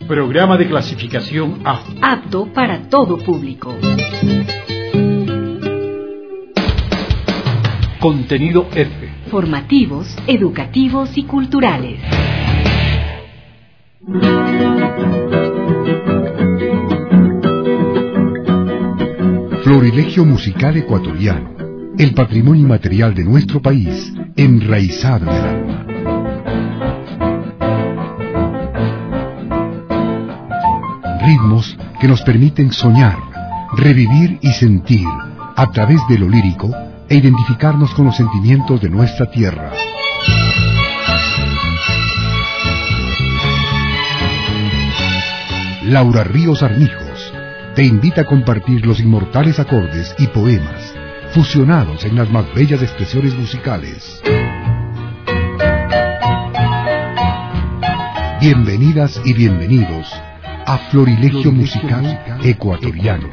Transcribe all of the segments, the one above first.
Programa de clasificación A. Apto para todo público. Contenido F. Formativos, educativos y culturales. Florilegio musical ecuatoriano, el patrimonio inmaterial de nuestro país, enraizado en el alma. Ritmos que nos permiten soñar, revivir y sentir a través de lo lírico e identificarnos con los sentimientos de nuestra tierra. Laura Ríos Armijos te invita a compartir los inmortales acordes y poemas fusionados en las más bellas expresiones musicales. Bienvenidas y bienvenidos a Florilegio musical ecuatoriano.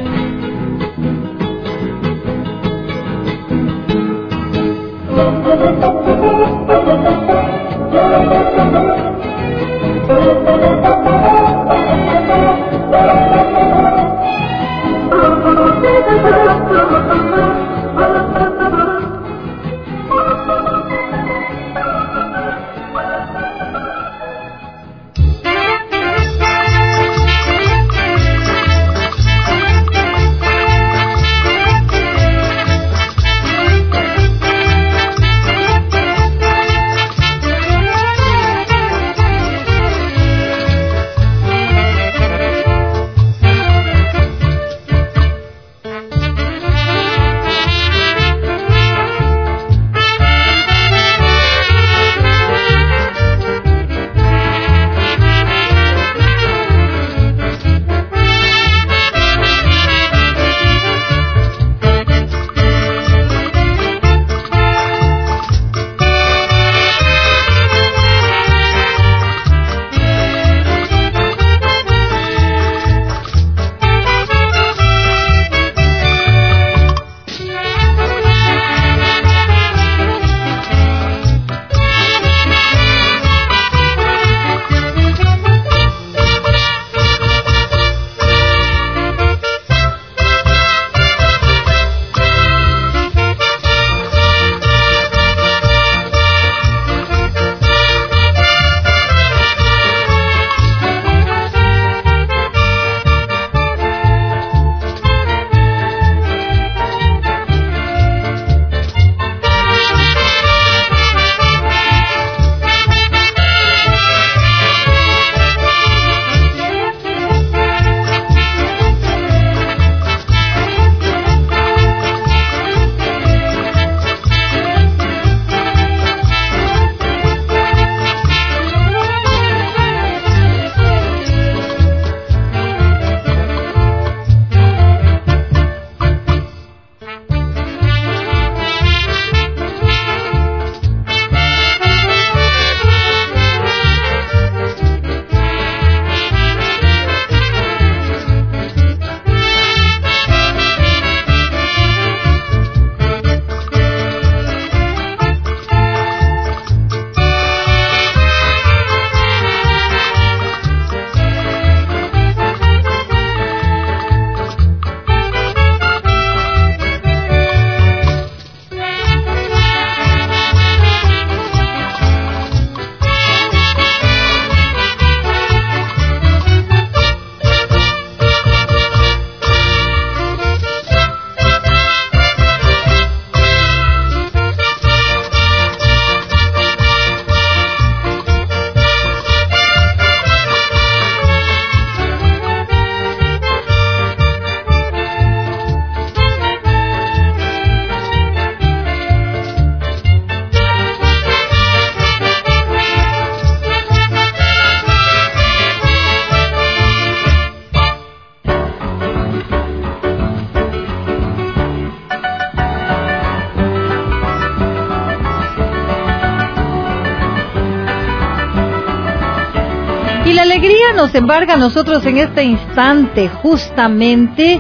Y la alegría nos embarga a nosotros en este instante, justamente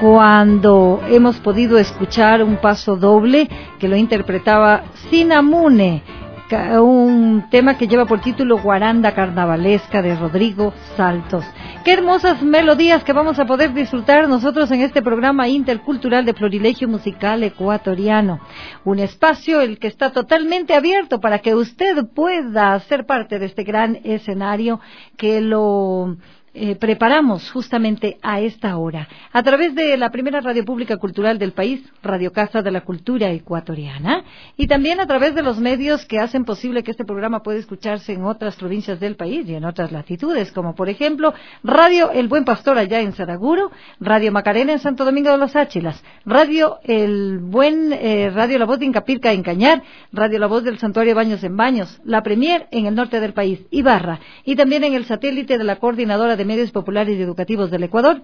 cuando hemos podido escuchar un paso doble que lo interpretaba Sinamune, un tema que lleva por título Guaranda Carnavalesca de Rodrigo Saltos. Qué hermosas melodías que vamos a poder disfrutar nosotros en este programa intercultural de Florilegio Musical Ecuatoriano. Un espacio el que está totalmente abierto para que usted pueda ser parte de este gran escenario que lo preparamos justamente a esta hora, a través de la primera radio pública cultural del país, Radio Casa de la Cultura Ecuatoriana, y también a través de los medios que hacen posible que este programa pueda escucharse en otras provincias del país y en otras latitudes, como por ejemplo Radio El Buen Pastor allá en Saraguro, Radio Macarena en Santo Domingo de los Áchilas, Radio La Voz de Incapirca en Cañar, Radio La Voz del Santuario Baños en Baños, La Premier en el norte del país, Ibarra, y también en el satélite de la Coordinadora de Medios Populares y Educativos del Ecuador,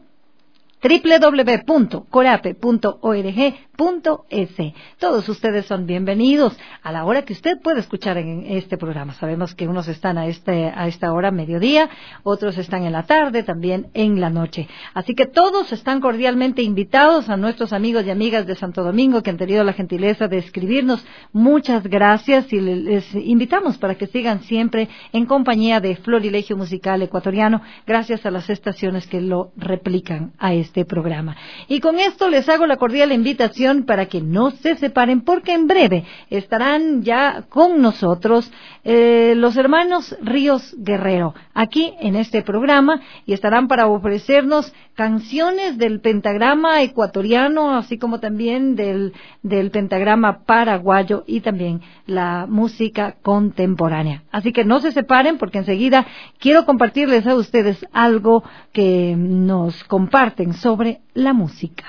www.corape.org.es. Todos ustedes son bienvenidos a la hora que usted puede escuchar en este programa. Sabemos que unos están a esta hora, mediodía, otros están en la tarde, también en la noche. Así que todos están cordialmente invitados. A nuestros amigos y amigas de Santo Domingo que han tenido la gentileza de escribirnos, muchas gracias, y les invitamos para que sigan siempre en compañía de Florilegio Musical Ecuatoriano, gracias a las estaciones que lo replican a este programa. Y con esto les hago la cordial invitación para que no se separen, porque en breve estarán ya con nosotros los hermanos Ríos Guerrero, aquí en este programa, y estarán para ofrecernos canciones del pentagrama ecuatoriano, así como también del pentagrama paraguayo, y también la música contemporánea. Así que no se separen, porque enseguida quiero compartirles a ustedes algo que nos comparten sobre la música.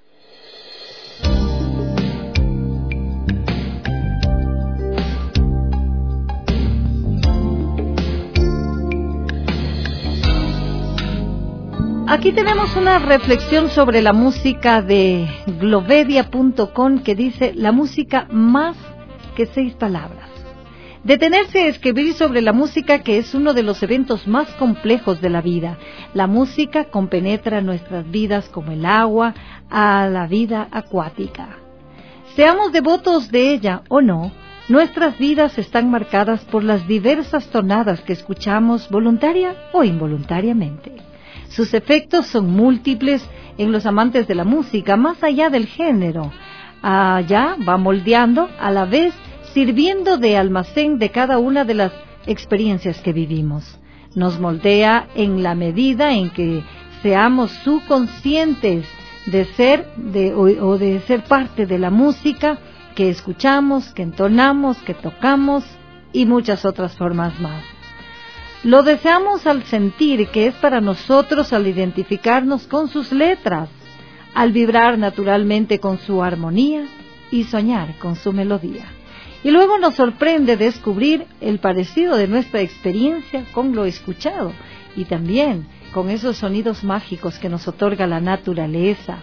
Aquí tenemos una reflexión sobre la música de globedia.com que dice: la música más que 6 palabras. Detenerse a escribir sobre la música, que es uno de los eventos más complejos de la vida. La música compenetra nuestras vidas como el agua a la vida acuática. Seamos devotos de ella o no, nuestras vidas están marcadas por las diversas tonadas que escuchamos voluntaria o involuntariamente. Sus efectos son múltiples en los amantes de la música, más allá del género. Allá va moldeando, a la vez sirviendo de almacén de cada una de las experiencias que vivimos. Nos moldea en la medida en que seamos subconscientes de ser de ser parte de la música que escuchamos, que entonamos, que tocamos y muchas otras formas más. Lo deseamos al sentir que es para nosotros, al identificarnos con sus letras, al vibrar naturalmente con su armonía y soñar con su melodía. Y luego nos sorprende descubrir el parecido de nuestra experiencia con lo escuchado, y también con esos sonidos mágicos que nos otorga la naturaleza,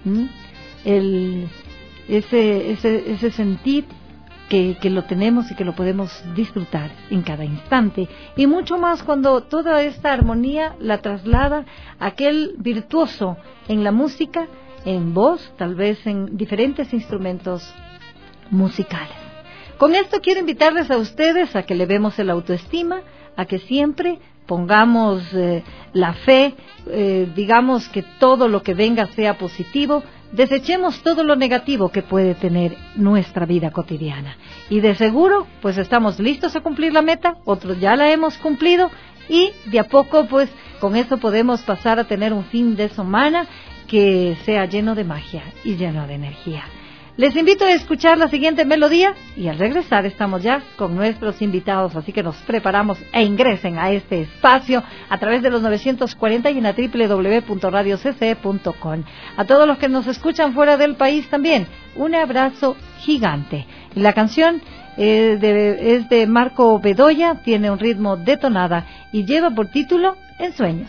ese sentir que lo tenemos y que lo podemos disfrutar en cada instante, y mucho más cuando toda esta armonía la traslada aquel virtuoso en la música, en voz, tal vez en diferentes instrumentos musicales. Con esto quiero invitarles a ustedes a que elevemos el autoestima, a que siempre pongamos la fe, digamos que todo lo que venga sea positivo, desechemos todo lo negativo que puede tener nuestra vida cotidiana. Y de seguro, pues estamos listos a cumplir la meta, otros ya la hemos cumplido, y de a poco, pues con eso podemos pasar a tener un fin de semana que sea lleno de magia y lleno de energía. Les invito a escuchar la siguiente melodía y al regresar estamos ya con nuestros invitados, así que nos preparamos e ingresen a este espacio a través de los 940 y en la www.radiocce.com. A todos los que nos escuchan fuera del país también, un abrazo gigante. La canción es de Marco Bedoya, tiene un ritmo de tonada y lleva por título En Sueños.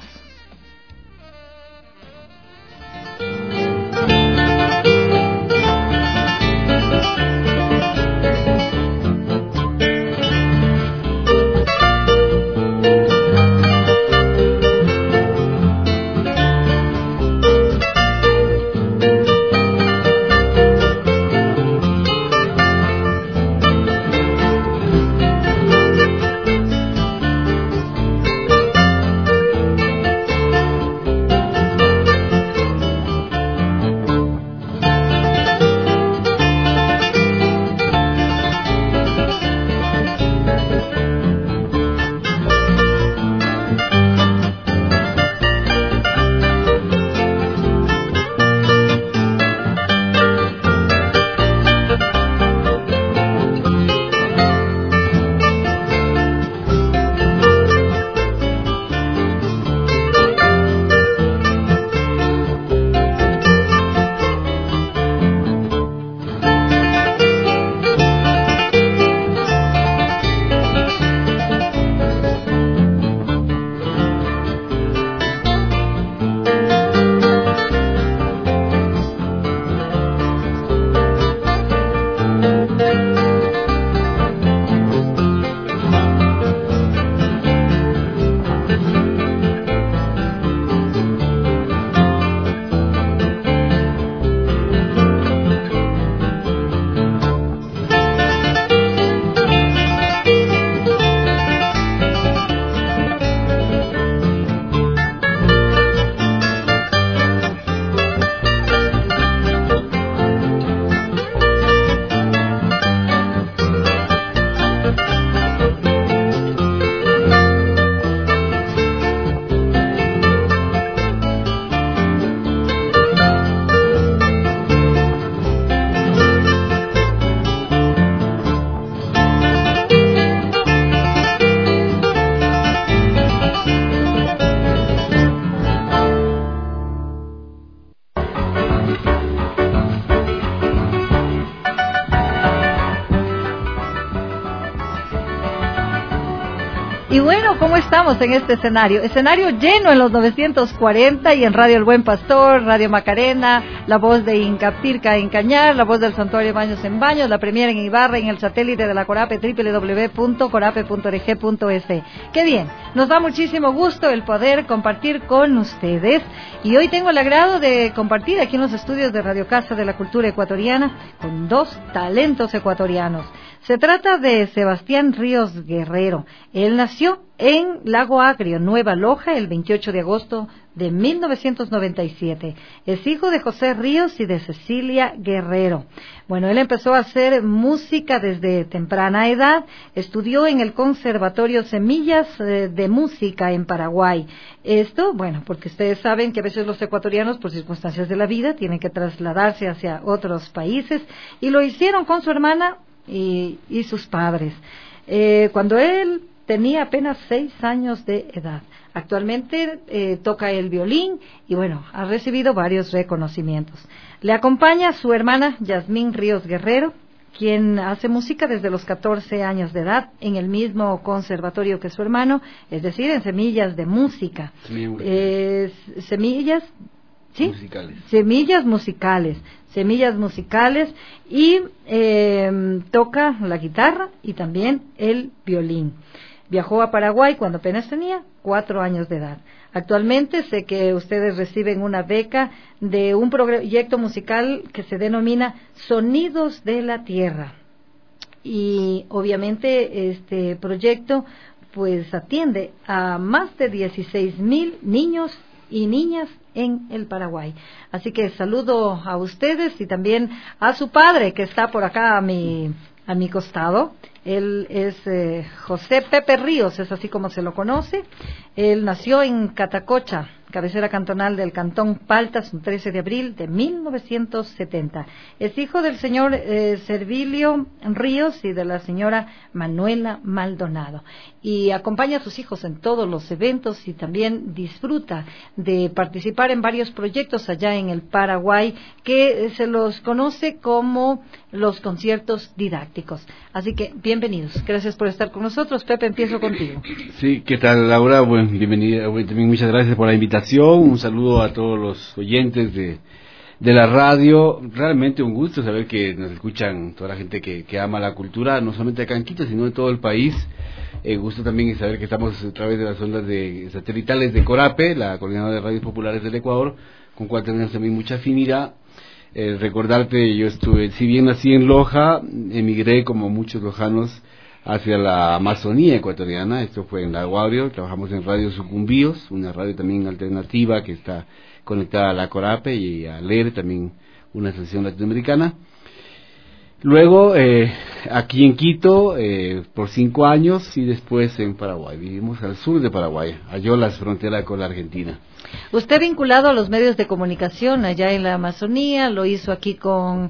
¿Cómo estamos en este escenario? Escenario lleno en los 940 y en Radio El Buen Pastor, Radio Macarena, La Voz de Incaptirca en Cañar, La Voz del Santuario Baños en Baños, La Premier en Ibarra, en el satélite de la Corape, www.corape.org.es. Qué bien, nos da muchísimo gusto el poder compartir con ustedes y hoy tengo el agrado de compartir aquí en los estudios de Radio Casa de la Cultura Ecuatoriana con dos talentos ecuatorianos. Se trata de Sebastián Ríos Guerrero. Él nació en Lago Agrio, Nueva Loja, el 28 de agosto de 1997. Es hijo de José Ríos y de Cecilia Guerrero. Bueno, él empezó a hacer música desde temprana edad. Estudió en el Conservatorio Semillas de Música en Paraguay. Esto, bueno, porque ustedes saben que a veces los ecuatorianos, por circunstancias de la vida, tienen que trasladarse hacia otros países, y lo hicieron con su hermana y sus padres. Cuando él tenía apenas 6 años de edad. Actualmente toca el violín y bueno, ha recibido varios reconocimientos. Le acompaña su hermana Yasmín Ríos Guerrero, quien hace música desde los 14 años de edad en el mismo conservatorio que su hermano, es decir, en Semillas de Música. Semillas musicales y toca la guitarra y también el violín. Viajó a Paraguay cuando apenas tenía 4 años de edad. Actualmente sé que ustedes reciben una beca de un proyecto musical que se denomina Sonidos de la Tierra. Y obviamente este proyecto pues atiende a más de 16,000 niños y niñas en el Paraguay. Así que saludo a ustedes y también a su padre que está por acá a mi costado. Él es José Pepe Ríos, es así como se lo conoce. Él nació en Catacocha, cabecera cantonal del Cantón Paltas, un 13 de abril de 1970. Es hijo del señor Servilio Ríos y de la señora Manuela Maldonado. Y acompaña a sus hijos en todos los eventos y también disfruta de participar en varios proyectos allá en el Paraguay que se los conoce como los conciertos didácticos. Así que bienvenidos. Gracias por estar con nosotros. Pepe, empiezo contigo. Sí, ¿qué tal, Laura? Bueno, bienvenida. También muchas gracias por la invitación. Un saludo a todos los oyentes de la radio. Realmente un gusto saber que nos escuchan toda la gente que ama la cultura, no solamente acá en Quito, sino en todo el país. Gusto también saber que estamos a través de las ondas satelitales de Corape, la Coordinadora de Radios Populares del Ecuador, con cual tenemos también mucha afinidad. Recordarte, yo estuve, si bien nací en Loja, emigré como muchos lojanos hacia la Amazonía ecuatoriana. Esto fue en Lago Agrio. Trabajamos en Radio Sucumbíos, una radio también alternativa que está conectada a la Corape y a LER, también una asociación latinoamericana. Luego aquí en Quito por 5 años y después en Paraguay. Vivimos al sur de Paraguay, a Yolas, frontera con la Argentina. Usted vinculado a los medios de comunicación allá en la Amazonía, lo hizo aquí con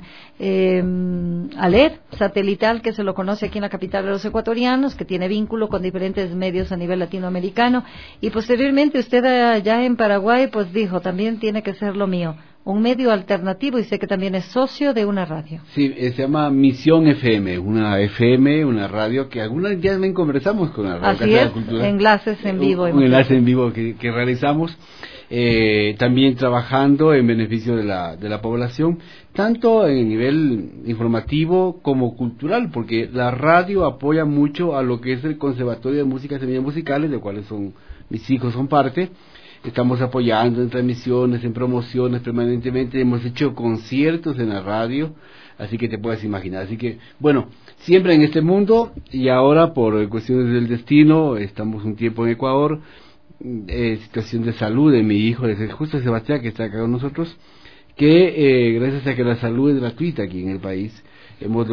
ALER, satelital, que se lo conoce aquí en la capital de los ecuatorianos, que tiene vínculo con diferentes medios a nivel latinoamericano, y posteriormente usted allá en Paraguay pues dijo, también tiene que ser lo mío, un medio alternativo, y sé que también es socio de una radio. Sí, se llama Misión FM, una radio que algunas ya también conversamos con la radio. Así es, enlaces en vivo. Un enlace en vivo que realizamos, también trabajando en beneficio de la población, tanto en nivel informativo como cultural, porque la radio apoya mucho a lo que es el Conservatorio de Música Semillas Musicales, de cuales mis hijos son parte. Estamos apoyando en transmisiones, en promociones permanentemente, hemos hecho conciertos en la radio, así que te puedes imaginar. Así que, bueno, siempre en este mundo, y ahora por cuestiones del destino, estamos un tiempo en Ecuador, situación de salud de mi hijo, de justo Sebastián, que está acá con nosotros, que gracias a que la salud es gratuita aquí en el país, hemos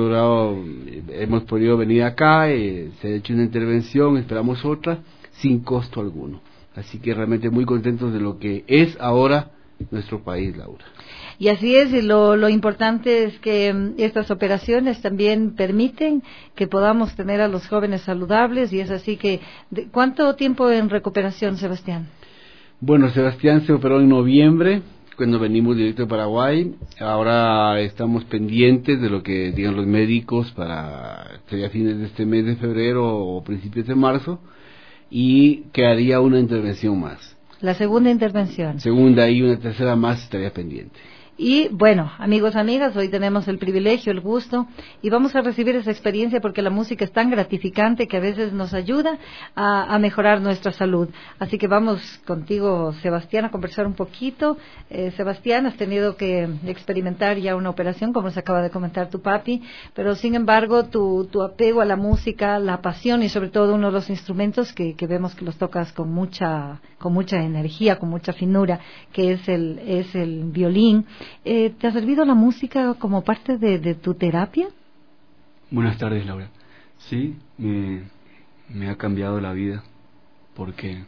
podido venir acá, se ha hecho una intervención, esperamos otra, sin costo alguno. Así que realmente muy contentos de lo que es ahora nuestro país, Laura. Y así es, y lo importante es que estas operaciones también permiten que podamos tener a los jóvenes saludables, y es así que, ¿cuánto tiempo en recuperación, Sebastián? Bueno, Sebastián se operó en noviembre, cuando venimos directo de Paraguay. Ahora estamos pendientes de lo que digan los médicos para sería fines de este mes de febrero o principios de marzo. y quedaría una intervención más. La segunda intervención. Segunda y una tercera más estaría pendiente. Y bueno, amigos, amigas, hoy tenemos el privilegio, el gusto, y vamos a recibir esa experiencia porque la música es tan gratificante que a veces nos ayuda a mejorar nuestra salud. Así que vamos contigo, Sebastián, a conversar un poquito. Sebastián, has tenido que experimentar ya una operación, como nos acaba de comentar tu papi, pero sin embargo tu apego a la música, la pasión y sobre todo uno de los instrumentos que vemos que los tocas con mucha energía, con mucha finura, que es el violín. ¿Te ha servido la música como parte de tu terapia? Buenas tardes, Laura. Sí, me ha cambiado la vida porque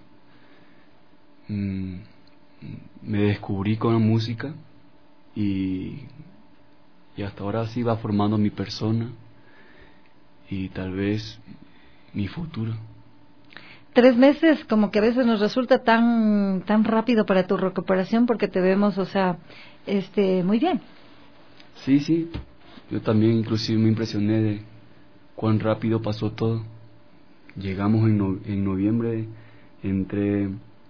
me descubrí con la música y hasta ahora sí va formando mi persona y tal vez mi futuro. 3 meses como que a veces nos resulta tan rápido para tu recuperación porque te vemos, o sea, muy bien. Sí, yo también inclusive me impresioné de cuán rápido pasó todo. Llegamos en noviembre, entré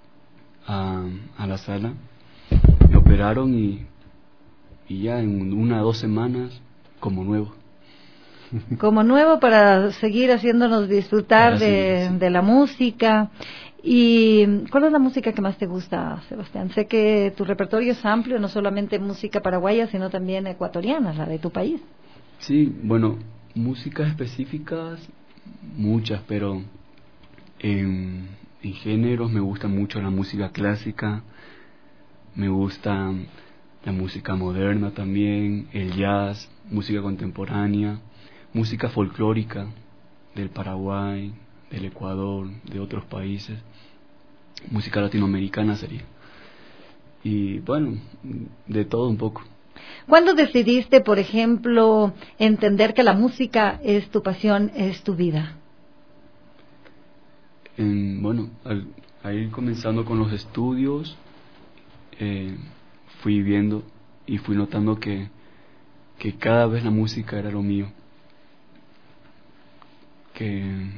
a la sala, me operaron y ya en 1 o 2 semanas como nuevo. Como nuevo para seguir haciéndonos disfrutar de la música. ¿Y cuál es la música que más te gusta, Sebastián? Sé que tu repertorio es amplio, no solamente música paraguaya, sino también ecuatoriana, la de tu país. Sí, bueno, músicas específicas, muchas, pero en géneros me gusta mucho la música clásica, me gusta la música moderna también, el jazz, música contemporánea, música folclórica del Paraguay, del Ecuador, de otros países, música latinoamericana sería. Y bueno, de todo un poco. ¿Cuándo decidiste, por ejemplo, entender que la música es tu pasión, es tu vida? Bueno, al ir comenzando con los estudios, fui viendo y fui notando que cada vez la música era lo mío, que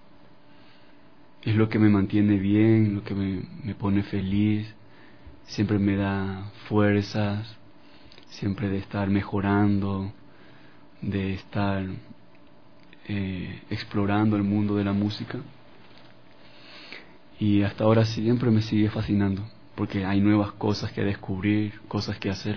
es lo que me mantiene bien, lo que me pone feliz, siempre me da fuerzas, siempre de estar mejorando, de estar explorando el mundo de la música. Y hasta ahora siempre me sigue fascinando, porque hay nuevas cosas que descubrir, cosas que hacer.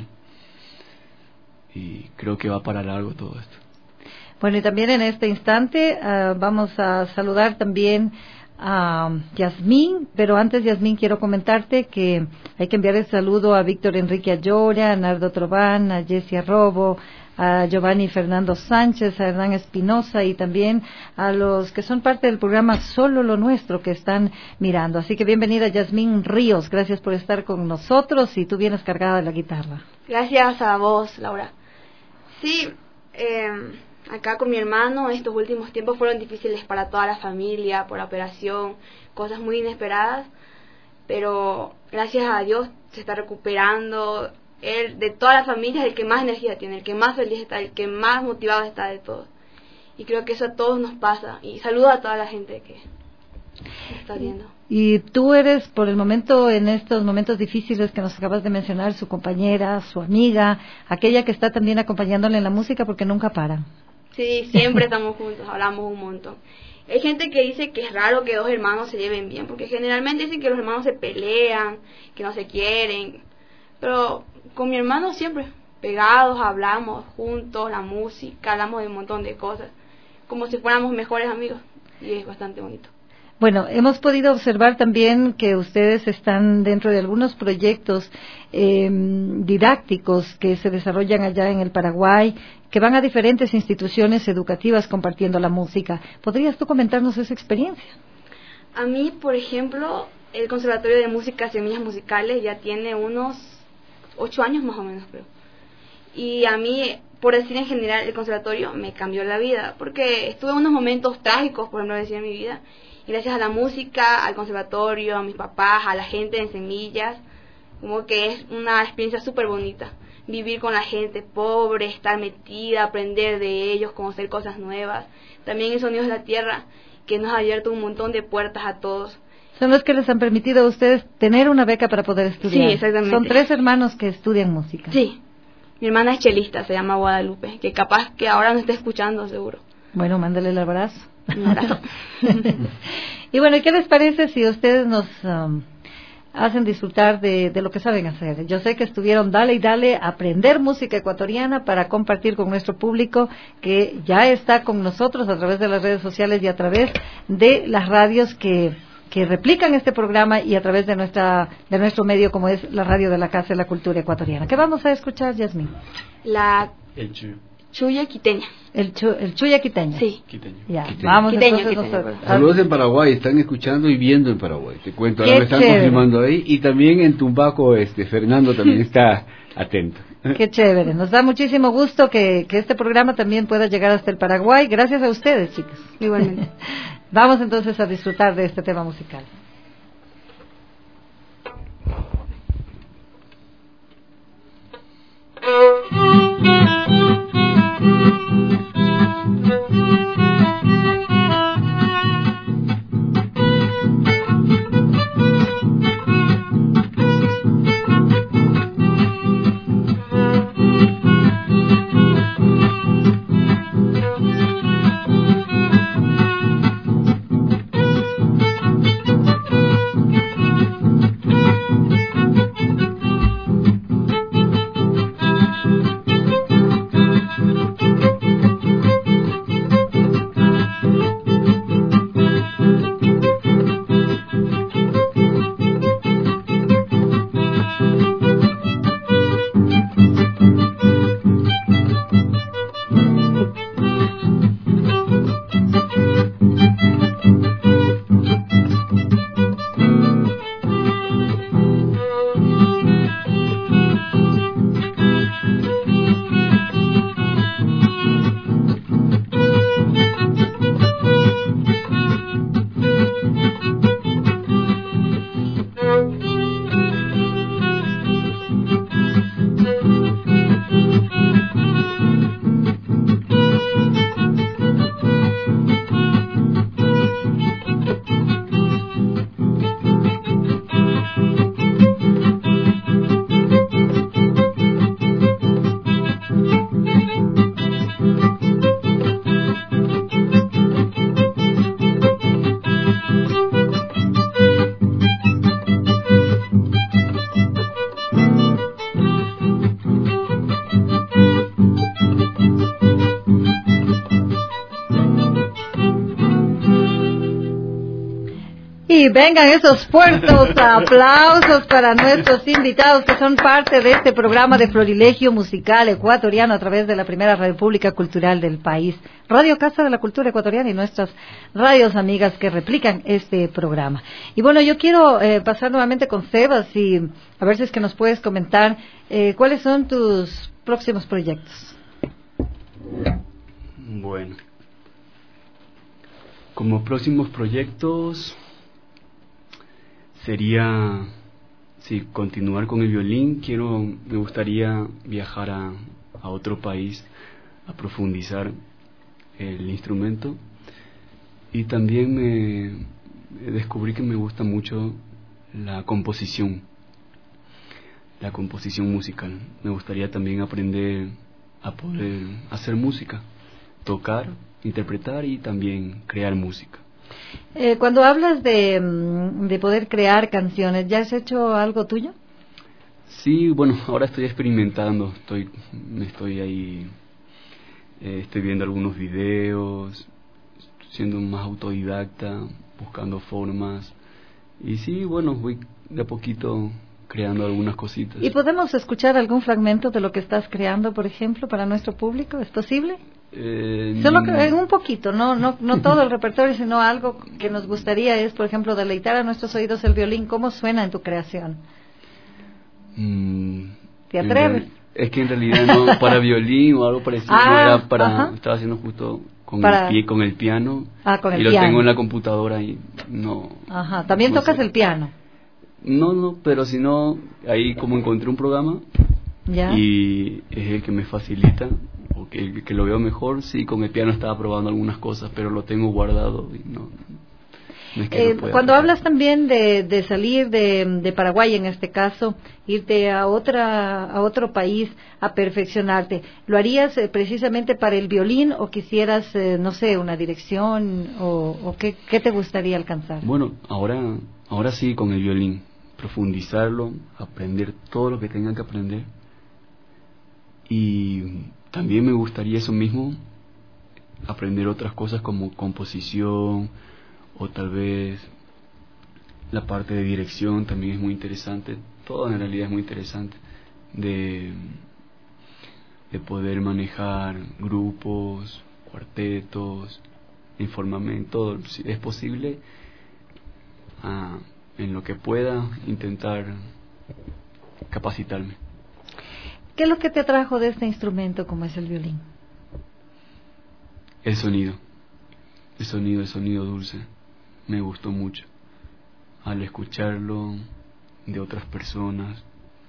Y creo que va para largo todo esto. Bueno, y también en este instante vamos a saludar también a Yasmín, pero antes, Yasmín, quiero comentarte que hay que enviar el saludo a Víctor Enrique Ayora, a Nardo Trobán, a Jessie Robo, a Giovanni Fernando Sánchez, a Hernán Espinosa y también a los que son parte del programa Solo lo Nuestro que están mirando. Así que bienvenida, Yasmín Ríos, gracias por estar con nosotros y tú vienes cargada de la guitarra. Gracias a vos, Laura. Sí, acá con mi hermano estos últimos tiempos fueron difíciles para toda la familia, por la operación, cosas muy inesperadas, pero gracias a Dios se está recuperando. Él, de toda la familia, es el que más energía tiene, el que más feliz está, el que más motivado está de todos. Y creo que eso a todos nos pasa. Y saludo a toda la gente que está viendo. Y tú eres, por el momento, en estos momentos difíciles que nos acabas de mencionar, su compañera, su amiga, aquella que está también acompañándole en la música porque nunca para. Sí, siempre estamos juntos, hablamos un montón. Hay gente que dice que es raro que 2 hermanos se lleven bien, porque generalmente dicen que los hermanos se pelean, que no se quieren. Pero con mi hermano siempre pegados, hablamos juntos, la música, hablamos de un montón de cosas, como si fuéramos mejores amigos, y es bastante bonito. Bueno, hemos podido observar también que ustedes están dentro de algunos proyectos didácticos que se desarrollan allá en el Paraguay, que van a diferentes instituciones educativas compartiendo la música. ¿Podrías tú comentarnos esa experiencia? A mí, por ejemplo, el Conservatorio de Música Semillas Musicales ya tiene unos 8 años más o menos, creo. Y a mí, por decir en general, el conservatorio me cambió la vida, porque estuve en unos momentos trágicos, por ejemplo, decir, en mi vida, y gracias a la música, al conservatorio, a mis papás, a la gente en Semillas, como que es una experiencia súper bonita. Vivir con la gente pobre, estar metida, aprender de ellos, conocer cosas nuevas. También en Sonidos de la Tierra, que nos ha abierto un montón de puertas a todos. Son los que les han permitido a ustedes tener una beca para poder estudiar. Sí, exactamente. Son 3 hermanos que estudian música. Sí. Mi hermana es chelista, se llama Guadalupe, que capaz que ahora nos está escuchando, seguro. Bueno, mándale el abrazo. Un abrazo. Y bueno, ¿qué les parece si ustedes nos hacen disfrutar de lo que saben hacer? Yo sé que estuvieron dale y dale a aprender música ecuatoriana para compartir con nuestro público que ya está con nosotros a través de las redes sociales y a través de las radios que replican este programa y a través de nuestro medio como es la radio de la Casa de la Cultura Ecuatoriana. ¿Qué vamos a escuchar, Yasmín? El Chuya quiteña. El chuya quiteño. Sí. quiteño. Ya, Quiteño. vamos Quiteño, entonces quiteño. nosotros. Saludos en Paraguay, están escuchando y viendo en Paraguay. Te cuento, ahora Qué me están chévere. confirmando ahí. Y también en Tumbaco, Fernando también está atento. Qué chévere. Nos da muchísimo gusto que este programa también pueda llegar hasta el Paraguay. Gracias a ustedes, chicos. Igualmente. Vamos entonces a disfrutar de este tema musical. Y vengan esos fuertes aplausos para nuestros invitados que son parte de este programa de Florilegio Musical Ecuatoriano a través de la primera radio pública cultural del país, Radio Casa de la Cultura Ecuatoriana y nuestras radios amigas que replican este programa. Y bueno, yo quiero pasar nuevamente con Sebas y a ver si es que nos puedes comentar cuáles son tus próximos proyectos. Bueno, como próximos proyectos sería, sí, continuar con el violín. Me gustaría viajar a otro país a profundizar el instrumento, y también descubrí que me gusta mucho la composición musical. Me gustaría también aprender a poder hacer música, tocar, interpretar y también crear música. Cuando hablas de poder crear canciones, ¿ya has hecho algo tuyo? Sí, bueno, ahora estoy experimentando, estoy ahí, estoy viendo algunos videos, siendo más autodidacta, buscando formas, y sí, bueno, voy de a poquito creando algunas cositas. ¿Y podemos escuchar algún fragmento de lo que estás creando, por ejemplo, para nuestro público? ¿Es posible? Solo que un poquito, no todo el repertorio, sino algo que nos gustaría es, por ejemplo, deleitar a nuestros oídos el violín. ¿Cómo suena en tu creación? ¿Te atreves? Es que en realidad no, para violín o algo parecido, estaba haciendo justo con el piano, con el y lo piano. tengo en la computadora y no. Ajá, ¿también no tocas el piano? No, pero si no, ahí como encontré un programa, ¿ya? Y es el que me facilita, o que lo veo mejor, sí, con el piano estaba probando algunas cosas, pero lo tengo guardado y no es que no pueda cuando tocar. hablas también de salir de Paraguay, en este caso, irte a otro país a perfeccionarte, ¿lo harías precisamente para el violín o quisieras, no sé, una dirección o qué te gustaría alcanzar? Bueno, ahora sí con el violín, profundizarlo, aprender todo lo que tenga que aprender. Y también me gustaría eso mismo, aprender otras cosas como composición o tal vez la parte de dirección también es muy interesante. Todo en realidad es muy interesante de poder manejar grupos, cuartetos, información, si es posible, en lo que pueda intentar capacitarme. ¿Qué es lo que te atrajo de este instrumento como es el violín? El sonido dulce, me gustó mucho. Al escucharlo de otras personas,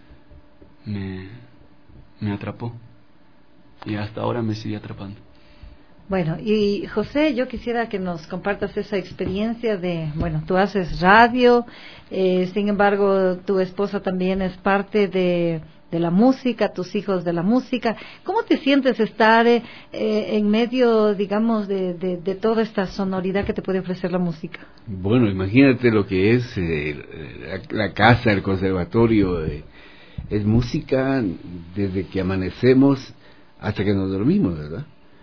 me atrapó. Y hasta ahora me sigue atrapando. Bueno, y José, yo quisiera que nos compartas esa experiencia de, bueno, tú haces radio, sin embargo, tu esposa también es parte de la música, tus hijos de la música. ¿Cómo te sientes estar en medio, digamos, de toda esta sonoridad que te puede ofrecer la música? Bueno, imagínate lo que es la casa, el conservatorio. Es música desde que amanecemos hasta que nos dormimos, ¿verdad?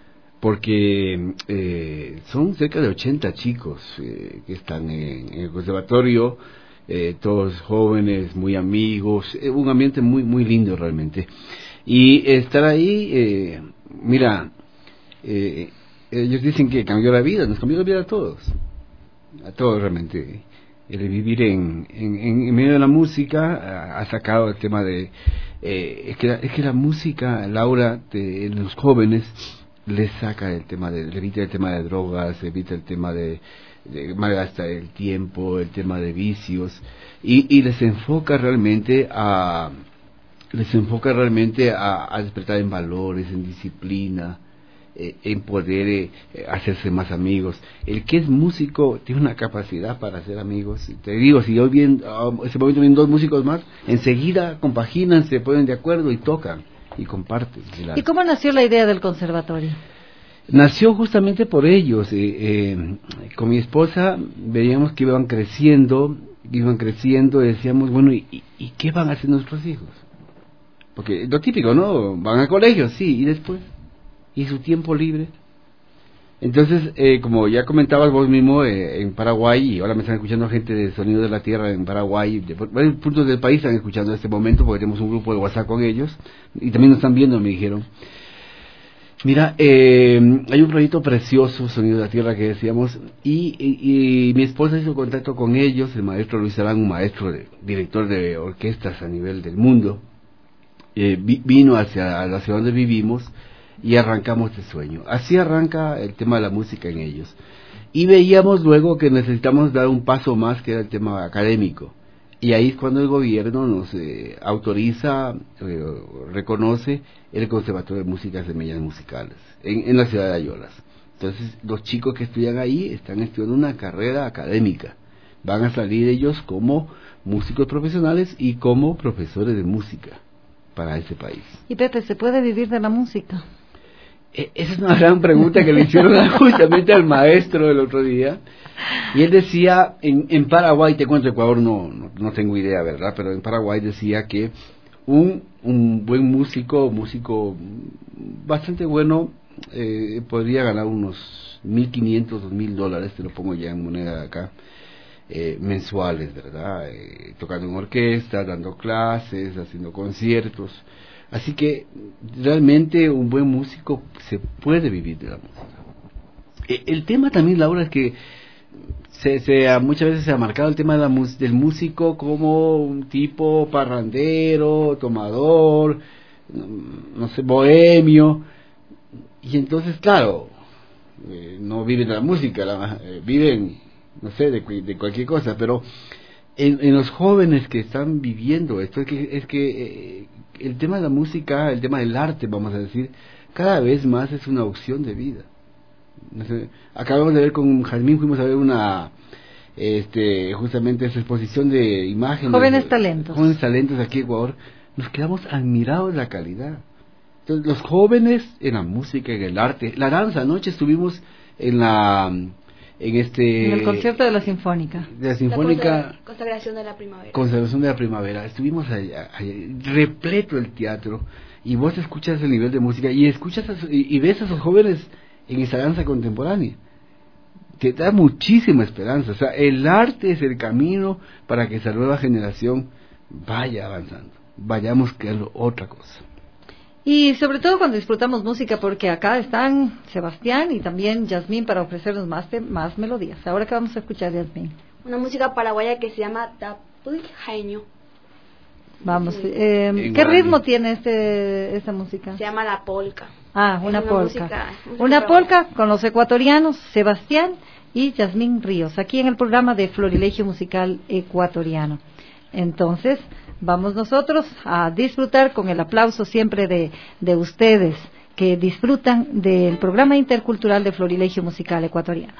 Porque son cerca de 80 chicos que están en el conservatorio, todos jóvenes, muy amigos, un ambiente muy muy lindo realmente. Y estar ahí, mira, ellos dicen que cambió la vida, nos cambió la vida a todos realmente. El vivir en medio de la música ha sacado el tema de... es que la música, Laura, de los jóvenes, les saca le evita el tema de drogas, evita el tema de malgastar el tiempo, el tema de vicios, y les enfoca realmente a despertar en valores, en disciplina, en poder hacerse más amigos. El que es músico tiene una capacidad para hacer amigos. Te digo, si hoy ese momento vienen dos músicos más, enseguida compaginan, se ponen de acuerdo y tocan y comparten. ¿Y cómo nació la idea del conservatorio? Nació justamente por ellos. Con mi esposa veíamos que iban creciendo y decíamos, bueno, ¿y qué van a hacer nuestros hijos? Porque lo típico, ¿no? Van al colegio, sí, y después, y su tiempo libre. Entonces, como ya comentabas vos mismo, en Paraguay, y ahora me están escuchando gente de Sonido de la Tierra en Paraguay, de varios puntos del país están escuchando en este momento, porque tenemos un grupo de WhatsApp con ellos, y también nos están viendo, me dijeron. Mira, hay un proyecto precioso, Sonido de la Tierra, que decíamos, y mi esposa hizo contacto con ellos, el maestro Luis Arán, un maestro, director de orquestas a nivel del mundo, vino hacia donde vivimos, y arrancamos este sueño. Así arranca el tema de la música en ellos. Y veíamos luego que necesitamos dar un paso más, que era el tema académico. Y ahí es cuando el gobierno nos autoriza, reconoce el Conservatorio de Música de Semillas Musicales en la ciudad de Ayolas. Entonces, los chicos que estudian ahí están estudiando una carrera académica. Van a salir ellos como músicos profesionales y como profesores de música para ese país. Y Pepe, ¿se puede vivir de la música? Esa es una gran pregunta que le hicieron justamente al maestro el otro día. Y él decía, en Paraguay, te cuento, Ecuador no tengo idea, ¿verdad? Pero en Paraguay decía que un buen músico bastante bueno, podría ganar unos $1,500, $2,000, te lo pongo ya en moneda de acá, mensuales, ¿verdad? Tocando en orquesta, dando clases, haciendo conciertos. Así que realmente un buen músico se puede vivir de la música. El tema también, Laura, es que muchas veces se ha marcado el tema del músico como un tipo parrandero, tomador, no sé, bohemio, y entonces, claro, no viven de la música, viven, no sé, de cualquier cosa, pero en los jóvenes que están viviendo esto, es que el tema de la música, el tema del arte, vamos a decir, cada vez más es una opción de vida. Acabamos de ver con Jazmín, fuimos a ver una justamente esa exposición de imágenes, jóvenes talentos aquí en Ecuador. Nos quedamos admirados de la calidad. Entonces, los jóvenes en la música, en el arte, la danza. Anoche estuvimos en el concierto de la Sinfónica. Consagración de la primavera. Consagración de la primavera. Estuvimos allá, repleto el teatro, y vos escuchas el nivel de música y escuchas y ves a esos jóvenes en esa danza contemporánea. Te da muchísima esperanza. O sea, el arte es el camino para que esa nueva generación vaya avanzando. Vayamos creando otra cosa. Y sobre todo cuando disfrutamos música, porque acá están Sebastián y también Jazmín para ofrecernos más melodías. Ahora que vamos a escuchar, Jazmín. Una música paraguaya que se llama Tapul Jaeño. Vamos, ¿qué ritmo tiene esta música? Se llama la polka. Una polka. Una polka con los ecuatorianos Sebastián y Jazmín Ríos, aquí en el programa de Florilegio Musical Ecuatoriano. Entonces, vamos nosotros a disfrutar con el aplauso siempre de ustedes que disfrutan del programa intercultural de Florilegio Musical Ecuatoriano.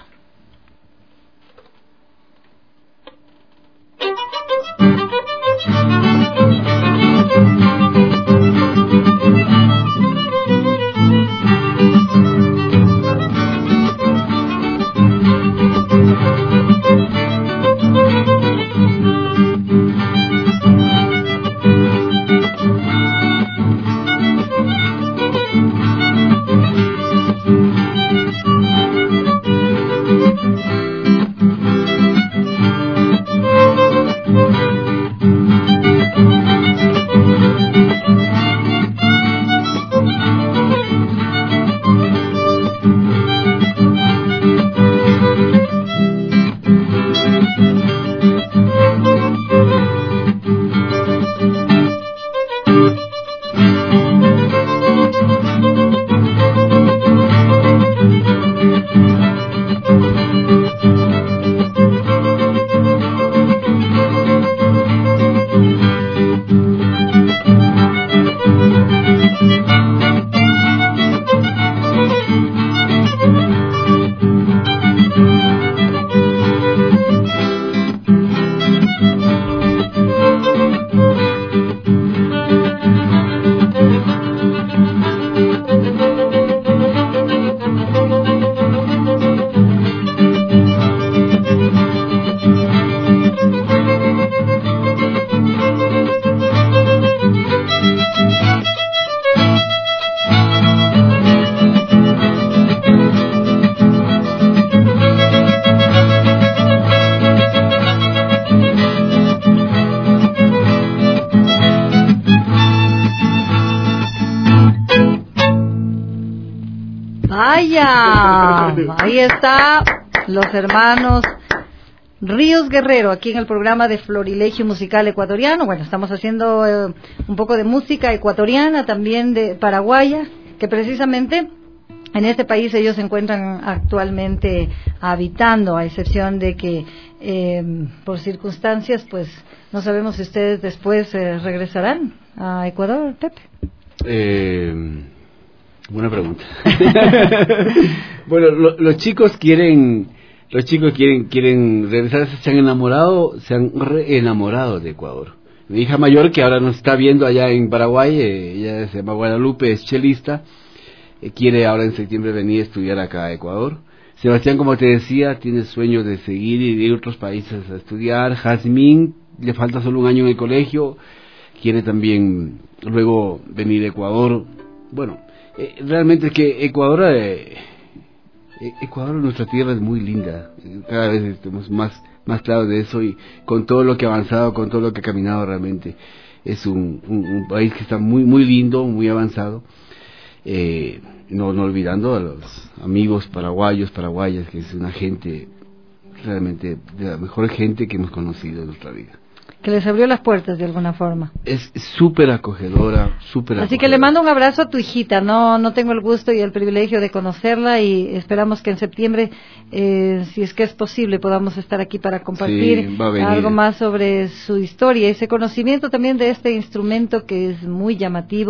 Ahí está los hermanos Ríos Guerrero, aquí en el programa de Florilegio Musical Ecuatoriano. Bueno, estamos haciendo un poco de música ecuatoriana, también de paraguaya, que precisamente en este país ellos se encuentran actualmente habitando, a excepción de que por circunstancias, pues no sabemos si ustedes después regresarán a Ecuador, Pepe. Buena pregunta. Bueno, los chicos quieren regresar, se han reenamorado de Ecuador. Mi hija mayor, que ahora nos está viendo allá en Paraguay, ella se llama Guadalupe, es chelista, quiere ahora en septiembre venir a estudiar acá a Ecuador. Sebastián, como te decía, tiene sueños de seguir y de ir a otros países a estudiar. Jazmín, le falta solo un año en el colegio, quiere también luego venir a Ecuador. Bueno, realmente es que Ecuador, nuestra tierra es muy linda, cada vez estamos más claros de eso, y con todo lo que ha avanzado, con todo lo que ha caminado, realmente es un país que está muy muy lindo, muy avanzado, no olvidando a los amigos paraguayas, que es una gente realmente de la mejor gente que hemos conocido en nuestra vida. Que les abrió las puertas de alguna forma. Es súper acogedora, Así que le mando un abrazo a tu hijita. No tengo el gusto y el privilegio de conocerla, y esperamos que en septiembre, si es que es posible, podamos estar aquí para compartir algo más sobre su historia, ese conocimiento también de este instrumento que es muy llamativo,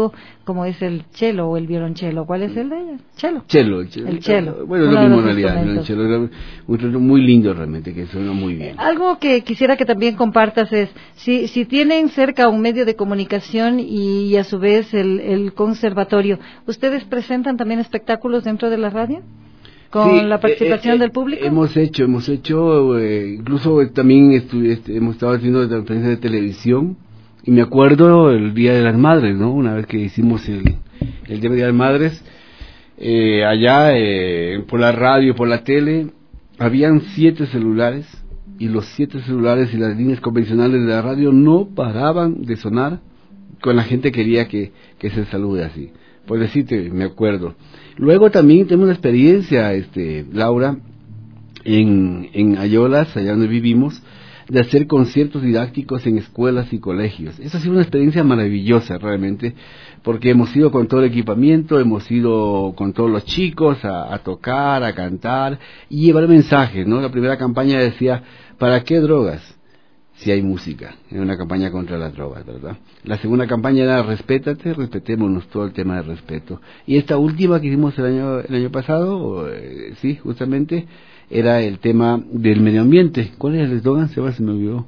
como es el cello o el violonchelo. ¿Cuál es el de ella? Cello. El cello. Bueno, es lo mismo en realidad. El cello es un instrumento muy lindo realmente, que suena muy bien. Algo que quisiera que también compartas es, si tienen cerca un medio de comunicación y a su vez el conservatorio, ¿ustedes presentan también espectáculos dentro de la radio? ¿Con la participación del público? Hemos hecho, incluso también hemos estado haciendo transferencias de televisión, y me acuerdo el Día de las Madres, ¿no? Una vez que hicimos el Día de las Madres, allá por la radio, por la tele, habían 7 celulares, y los 7 celulares y las líneas convencionales de la radio no paraban de sonar, con la gente quería que se salude así. Por decirte, me acuerdo. Luego también tenemos una experiencia, Laura, en Ayolas, allá donde vivimos, de hacer conciertos didácticos en escuelas y colegios. Eso ha sido una experiencia maravillosa realmente, porque hemos ido con todo el equipamiento, hemos ido con todos los chicos a tocar, a cantar y llevar mensajes, ¿no? La primera campaña decía, ¿para qué drogas? Si hay música, en una campaña contra las drogas, ¿verdad? La segunda campaña era respétate, respetémonos, todo el tema de respeto. Y esta última que hicimos el año pasado, sí, justamente, era el tema del medio ambiente. ¿Cuál es el eslogan? Se me olvidó.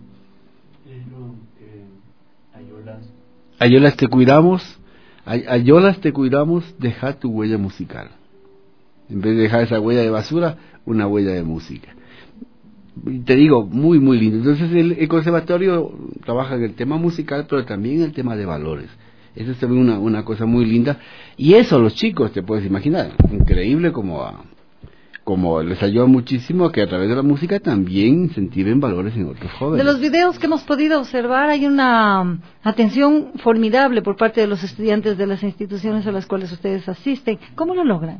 Ayolas te cuidamos, Ayolas te cuidamos, deja tu huella musical. En vez de dejar esa huella de basura, una huella de música. Te digo, muy muy lindo. Entonces el conservatorio trabaja en el tema musical, pero también en el tema de valores. Eso es también una cosa muy linda, y eso los chicos, te puedes imaginar, increíble como les ayuda muchísimo que a través de la música también incentiven valores en otros jóvenes. De los videos que hemos podido observar hay una atención formidable por parte de los estudiantes de las instituciones a las cuales ustedes asisten. ¿Cómo lo logran?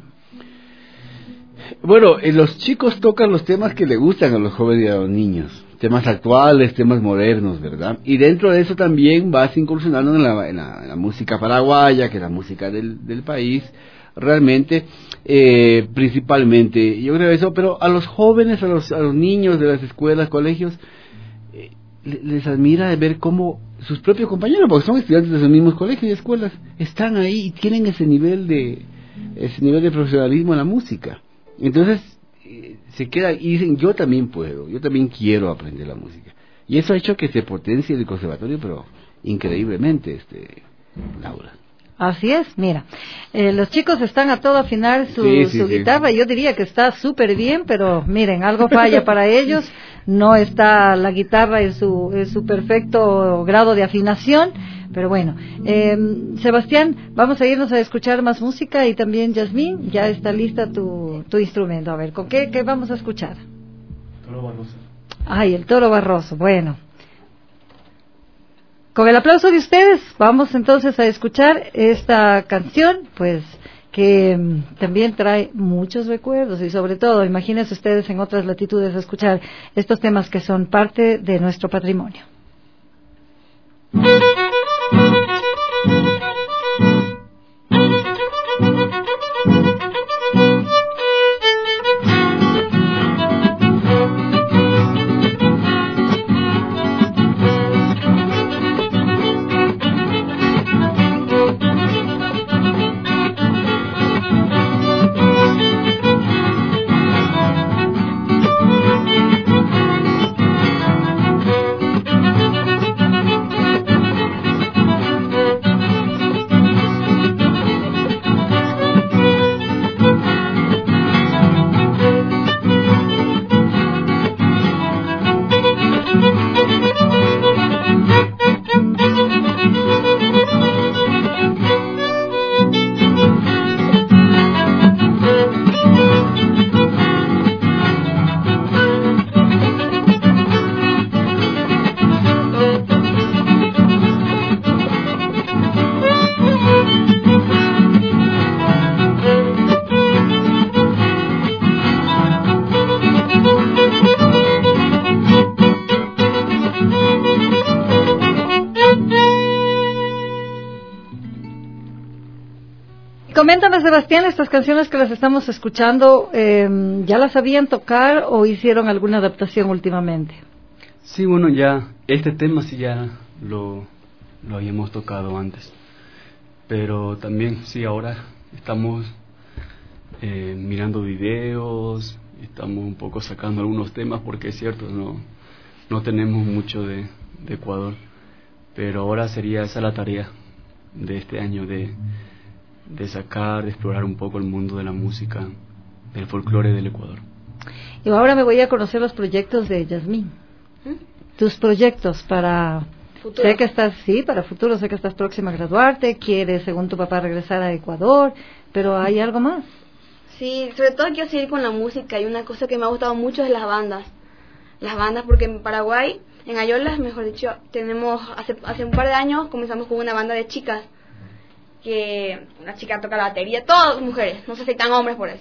Bueno, los chicos tocan los temas que le gustan a los jóvenes y a los niños, temas actuales, temas modernos, ¿verdad? Y dentro de eso también vas incursionando en la música paraguaya, que es la música del país, realmente, principalmente, yo creo eso, pero a los jóvenes, a los niños de las escuelas, colegios, les admira ver cómo sus propios compañeros, porque son estudiantes de sus mismos colegios y escuelas, están ahí y tienen ese nivel de profesionalismo en la música. Entonces se queda y dicen, yo también puedo, yo también quiero aprender la música, y eso ha hecho que se potencie el conservatorio, pero increíblemente, Laura. Así es, mira, los chicos están a todo afinar su guitarra, yo diría que está súper bien, pero miren, algo falla para ellos, no está la guitarra en su perfecto grado de afinación, pero bueno, Sebastián, vamos a irnos a escuchar más música, y también Yasmín, ya está lista tu instrumento. A ver, ¿con qué vamos a escuchar? Toro Barroso. Ay, el Toro Barroso, bueno. Con el aplauso de ustedes, vamos entonces a escuchar esta canción, pues, que también trae muchos recuerdos, y sobre todo, imagínense ustedes en otras latitudes a escuchar estos temas que son parte de nuestro patrimonio. Coméntame, Sebastián, estas canciones que las estamos escuchando, ¿ya las sabían tocar o hicieron alguna adaptación últimamente? Sí, bueno, ya este tema sí ya lo habíamos tocado antes. Pero también, sí, ahora estamos mirando videos, estamos un poco sacando algunos temas, porque es cierto, no tenemos mucho de Ecuador, pero ahora sería esa la tarea de este año, de sacar, de explorar un poco el mundo de la música, del folclore del Ecuador. Y ahora me voy a conocer los proyectos de Yasmín. Tus proyectos para futuro. Sé que estás, sí, para futuro, sé que estás próxima a graduarte, quieres, según tu papá, regresar a Ecuador, pero ¿hay algo más? Sí, sobre todo quiero seguir con la música, y una cosa que me ha gustado mucho es las bandas. Las bandas, porque en Paraguay, en Ayolas, mejor dicho, tenemos, hace un par de años comenzamos con una banda de chicas, que una chica toca la batería, todas mujeres, no se aceptan hombres por eso.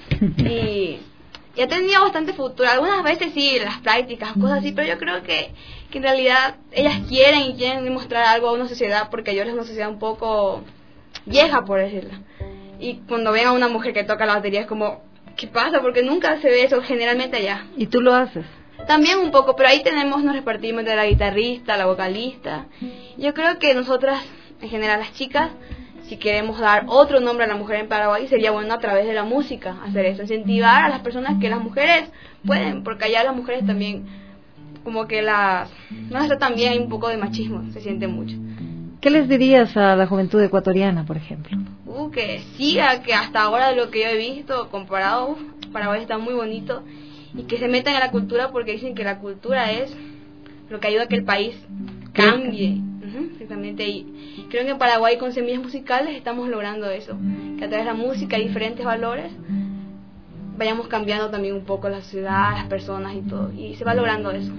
Y ha tenido bastante futuro, algunas veces sí, las prácticas, cosas así, pero yo creo que en realidad ellas quieren demostrar algo a una sociedad, porque Ayolas es una sociedad un poco vieja, por decirlo. Y cuando ven a una mujer que toca la batería es como, ¿qué pasa? Porque nunca se ve eso generalmente allá. ¿Y tú lo haces? También un poco, pero ahí nos repartimos de la guitarrista, la vocalista. Yo creo que nosotras, en general las chicas, si queremos dar otro nombre a la mujer en Paraguay, sería bueno a través de la música hacer eso, incentivar a las personas que las mujeres pueden, porque allá las mujeres también, como que no está tan bien, hay un poco de machismo, se siente mucho. ¿Qué les dirías a la juventud ecuatoriana, por ejemplo? Que siga, que hasta ahora de lo que yo he visto, comparado, Paraguay está muy bonito, y que se metan en la cultura, porque dicen que la cultura es lo que ayuda a que el país cambie. Exactamente, y creo que en Paraguay con Semillas Musicales estamos logrando eso, que a través de la música y diferentes valores vayamos cambiando también un poco la sociedad, las personas y todo, y se va logrando eso.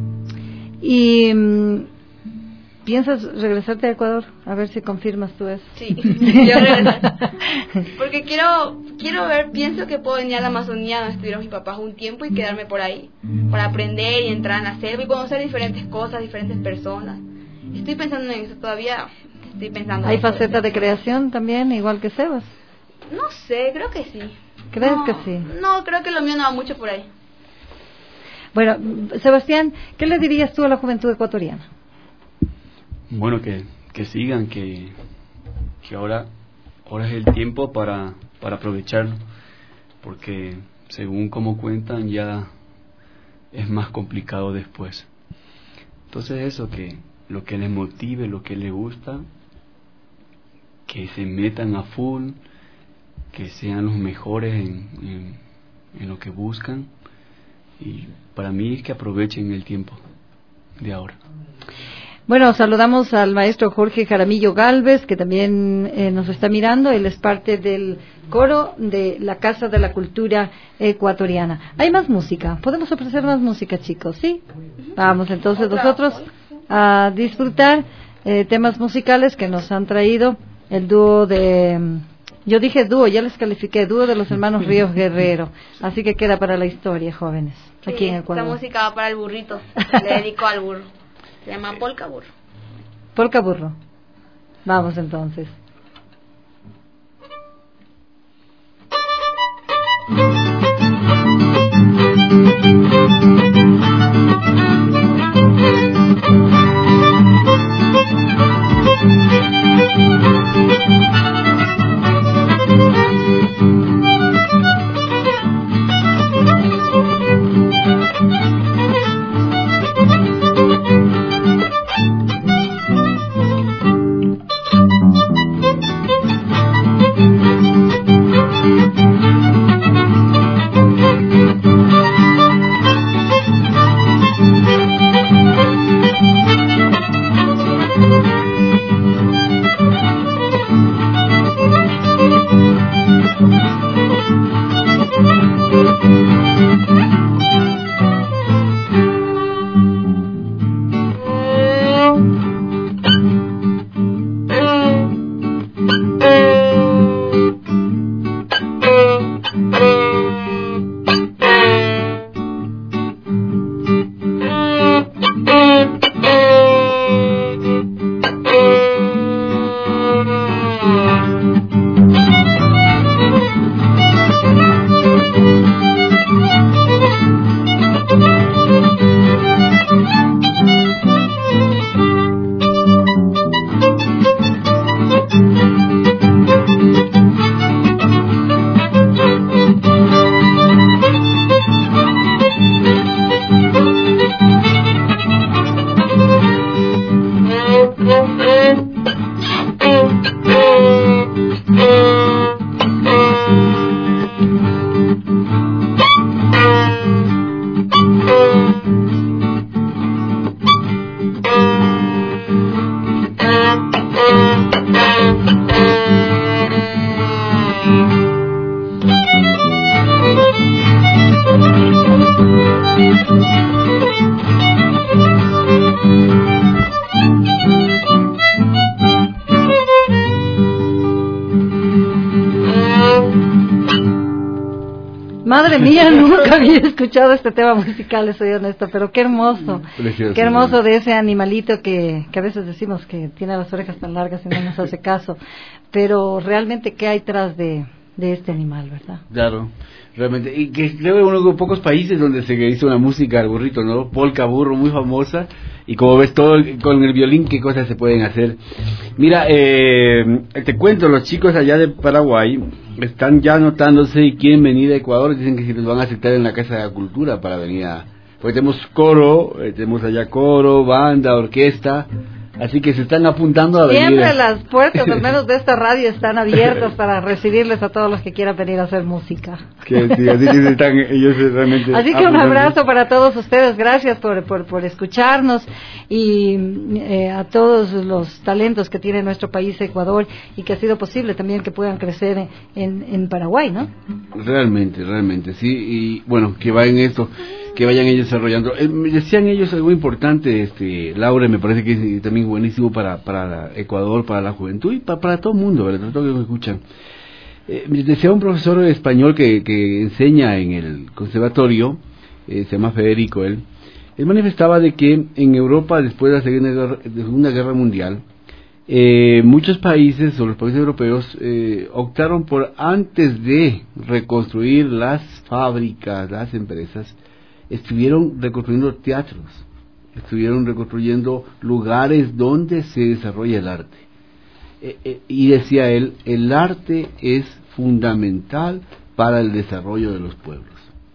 Y ¿piensas regresarte a Ecuador? A ver si confirmas tú eso. Sí, yo regresar. Porque quiero ver, pienso que puedo venir a la Amazonía, donde estuvieron mis papás un tiempo, y quedarme por ahí, para aprender y entrar en la selva y conocer diferentes cosas, diferentes personas. Estoy pensando en eso todavía, estoy pensando. ¿Hay facetas de creación también, igual que Sebas? No sé, creo que sí. ¿Crees que sí? No, creo que lo mío no va mucho por ahí. Bueno, Sebastián, ¿qué le dirías tú a la juventud ecuatoriana? Bueno, que sigan, que ahora es el tiempo para aprovecharlo, porque según como cuentan ya es más complicado después. Entonces eso, que lo que les motive, lo que les gusta, que se metan a full, que sean los mejores en lo que buscan, y para mí es que aprovechen el tiempo de ahora. Bueno, saludamos al maestro Jorge Jaramillo Gálvez, que también nos está mirando. Él es parte del coro de la Casa de la Cultura Ecuatoriana. Hay más música, podemos ofrecer más música, chicos, ¿sí? Vamos entonces nosotros a disfrutar temas musicales que nos han traído el dúo de... Yo dije dúo, ya les califiqué, dúo de los hermanos Ríos Guerrero. Así que queda para la historia, jóvenes, aquí en Ecuador. Esta música va para el burrito, le dedico al burro. Se llama Polka Burro. Polka Burro. Vamos entonces. Madre mía, nunca había escuchado este tema musical, soy honesta, pero qué hermoso. Precioso, qué hermoso de ese animalito que a veces decimos que tiene las orejas tan largas y no nos hace caso. Pero realmente, ¿qué hay tras de este animal, verdad? Claro, realmente. Y que creo que uno de los pocos países donde se hizo una música al burrito, ¿no? Polka burro, muy famosa. Y como ves todo con el violín, qué cosas se pueden hacer. Mira, te cuento, los chicos allá de Paraguay están ya anotándose y quieren venir a Ecuador. Dicen que si los van a aceptar en la Casa de la Cultura para venir porque tenemos coro, tenemos allá coro, banda, orquesta. Así que se están apuntando a venir. Siempre las puertas, al menos de esta radio, están abiertas para recibirles a todos los que quieran venir a hacer música. Sí, así que están ellos realmente. Así que un abrazo para todos ustedes, gracias por escucharnos y a todos los talentos que tiene nuestro país, Ecuador, y que ha sido posible también que puedan crecer en Paraguay, ¿no? Realmente, sí, y bueno, que vayan esto. Que vayan ellos desarrollando. Decían ellos algo importante, Laura, me parece que es también buenísimo para Ecuador, para la juventud y para todo el mundo, ¿verdad? Para todos los que me escuchan. Decía un profesor español que enseña en el conservatorio, se llama Federico, él manifestaba de que en Europa, después de la Segunda Guerra Mundial, muchos países, o los países europeos, optaron por, antes de reconstruir las fábricas, las empresas, estuvieron reconstruyendo teatros, estuvieron reconstruyendo lugares donde se desarrolla el arte. Y decía él, el arte es fundamental para el desarrollo de los pueblos.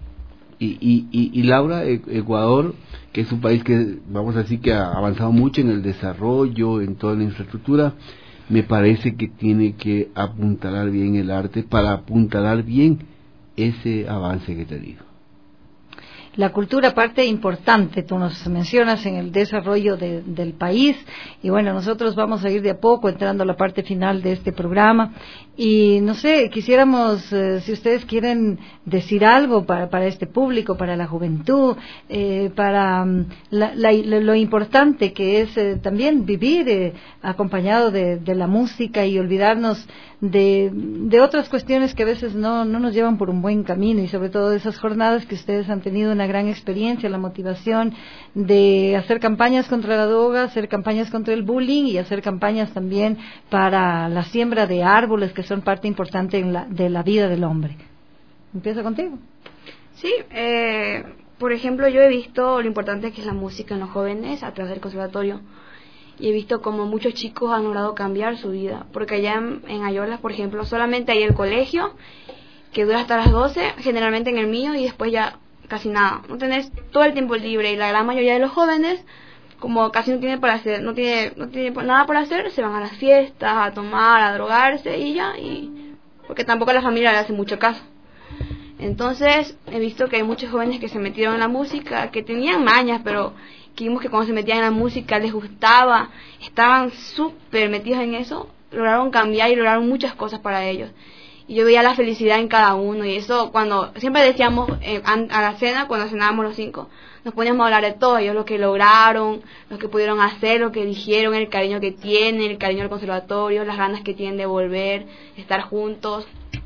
Y Laura, Ecuador, que es un país que, vamos a decir, que ha avanzado mucho en el desarrollo, en toda la infraestructura, me parece que tiene que apuntalar bien el arte para apuntalar bien ese avance que te digo. La cultura, parte importante, tú nos mencionas, en el desarrollo del país, y bueno, nosotros vamos a ir de a poco entrando a la parte final de este programa, y no sé, quisiéramos, si ustedes quieren decir algo para este público, para la juventud, para lo importante que es también vivir acompañado de la música y olvidarnos de otras cuestiones que a veces no nos llevan por un buen camino, y sobre todo de esas jornadas que ustedes han tenido una gran experiencia, la motivación de hacer campañas contra la droga, hacer campañas contra el bullying y hacer campañas también para la siembra de árboles, que son parte importante de la vida del hombre. Empieza contigo. Sí, por ejemplo, yo he visto lo importante que es la música en los jóvenes a través del conservatorio. Y he visto como muchos chicos han logrado cambiar su vida, porque allá en Ayolas, por ejemplo, solamente hay el colegio, que dura hasta las 12, generalmente en el mío, y después ya casi nada. No tenés todo el tiempo libre, y la gran mayoría de los jóvenes, como casi no tiene para hacer, no tiene nada por hacer, se van a las fiestas, a tomar, a drogarse y ya, porque tampoco la familia le hace mucho caso. Entonces he visto que hay muchos jóvenes que se metieron en la música, que tenían mañas, pero que vimos que cuando se metían en la música les gustaba, estaban súper metidos en eso, lograron cambiar y lograron muchas cosas para ellos. Y yo veía la felicidad en cada uno, y eso cuando siempre decíamos a la cena, cuando cenábamos los 5, nos poníamos a hablar de todo, ellos lo que lograron, lo que pudieron hacer, lo que dijeron, el cariño que tienen, el cariño del conservatorio, las ganas que tienen de volver, estar juntos.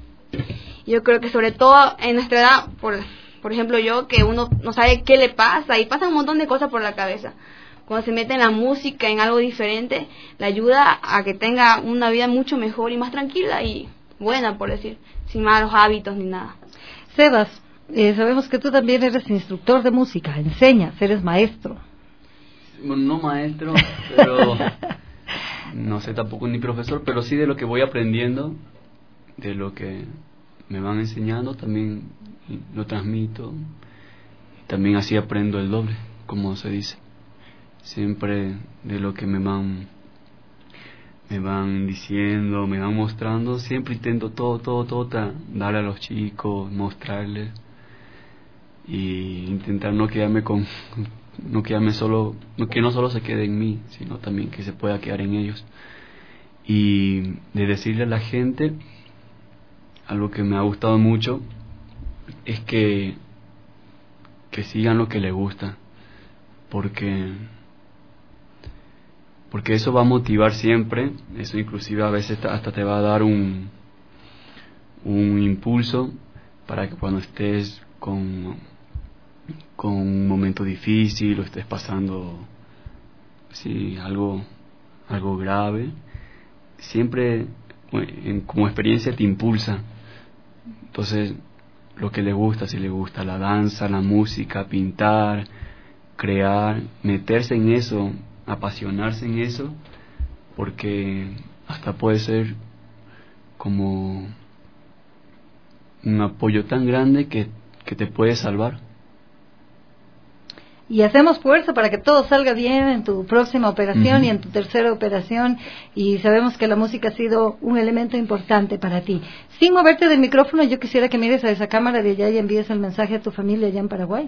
Yo creo que sobre todo en nuestra edad, por ejemplo yo, que uno no sabe qué le pasa, y pasa un montón de cosas por la cabeza. Cuando se mete en la música, en algo diferente, le ayuda a que tenga una vida mucho mejor y más tranquila y buena, por decir, sin malos hábitos ni nada. Sebas, sabemos que tú también eres instructor de música, enseñas, eres maestro. Bueno, no maestro, pero no sé tampoco ni profesor, pero sí de lo que voy aprendiendo, de lo que me van enseñando, también lo transmito. También así aprendo el doble, como se dice. Siempre de lo que me van diciendo, me van mostrando, siempre intento todo darle a los chicos, mostrarles, y intentar no quedarme solo, que no solo se quede en mí, sino también que se pueda quedar en ellos. Y de decirle a la gente, algo que me ha gustado mucho es que sigan lo que les gusta, porque eso va a motivar siempre, eso inclusive a veces hasta te va a dar un impulso para que cuando estés con un momento difícil o estés pasando algo grave, siempre como experiencia te impulsa. Entonces, lo que le gusta, si le gusta la danza, la música, pintar, crear, meterse en eso, apasionarse en eso, porque hasta puede ser como un apoyo tan grande que te puede salvar. Y hacemos fuerza para que todo salga bien en tu próxima operación y en tu tercera operación, y sabemos que la música ha sido un elemento importante para ti. Sin moverte del micrófono, yo quisiera que mires a esa cámara de allá y envíes el mensaje a tu familia allá en Paraguay.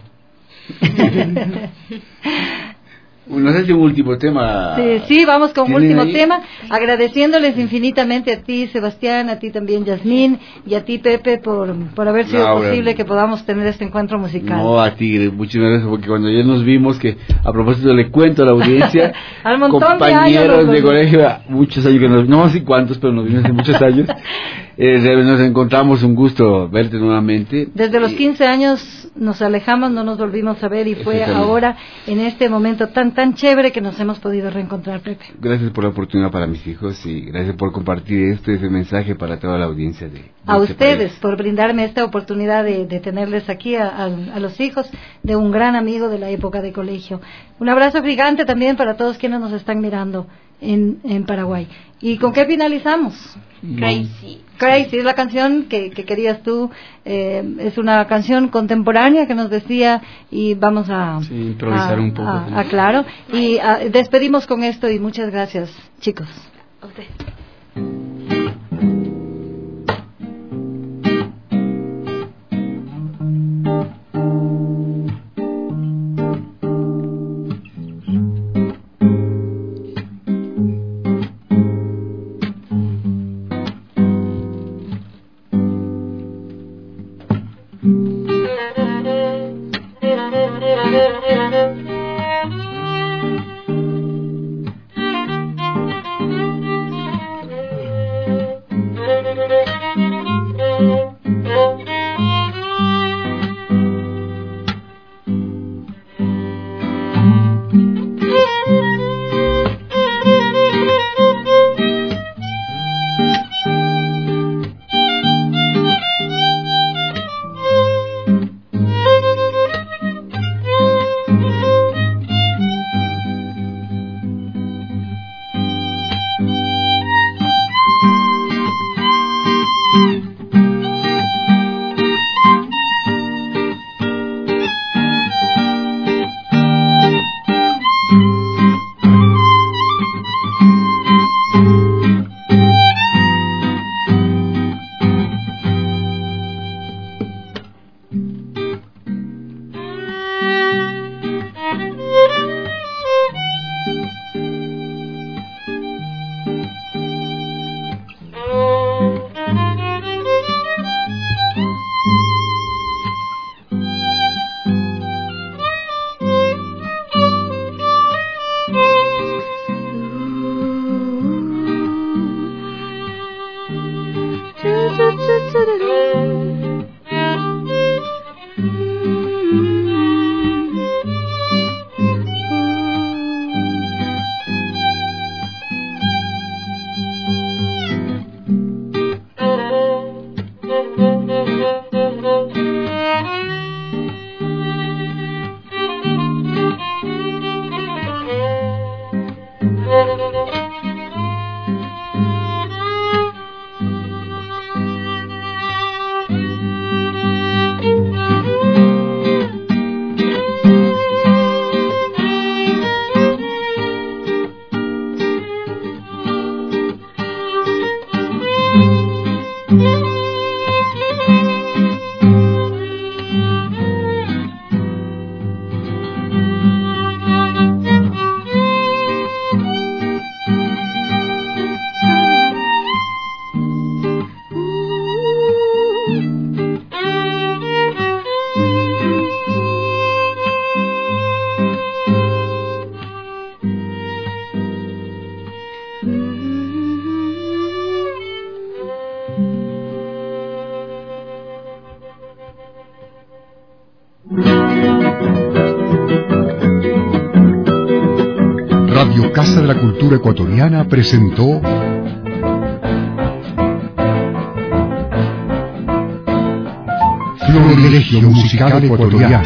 No sé si un último tema. Sí, vamos con un último ahí? tema, agradeciéndoles infinitamente a ti, Sebastián, a ti también, Yasmín, y a ti, Pepe, por haber sido posible que podamos tener este encuentro musical. No, a ti, muchísimas gracias, porque cuando ya nos vimos, que a propósito le cuento a la audiencia, al montón compañeros de colegio, muchos años que no sé cuántos, pero nos vimos hace muchos años. Nos encontramos, un gusto verte nuevamente. Desde los 15 años nos alejamos, no nos volvimos a ver, y fue ahora, en este momento tan chévere, que nos hemos podido reencontrar, Pepe. Gracias por la oportunidad para mis hijos, y gracias por compartir ese mensaje para toda la audiencia de a este ustedes país. por brindarme esta oportunidad de tenerles aquí a los hijos de un gran amigo de la época de colegio. Un abrazo gigante también para todos quienes nos están mirando en Paraguay. ¿Y con qué finalizamos? Crazy es la canción que querías tú. Es una canción contemporánea que nos decía, y vamos a improvisar un poco. Claro, y despedimos con esto, y muchas gracias, chicos. A usted. Casa de la Cultura Ecuatoriana presentó Florilegio Musical Ecuatoriano.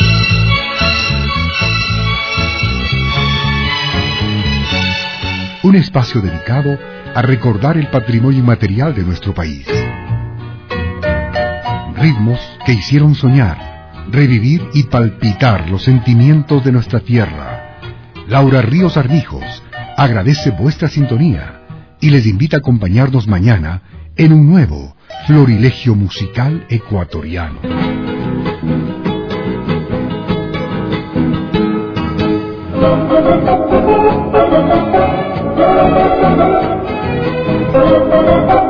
Un espacio dedicado a recordar el patrimonio inmaterial de nuestro país. Ritmos que hicieron soñar, revivir y palpitar los sentimientos de nuestra tierra. Laura Ríos Armijos agradece vuestra sintonía y les invita a acompañarnos mañana en un nuevo Florilegio Musical Ecuatoriano. Thank you.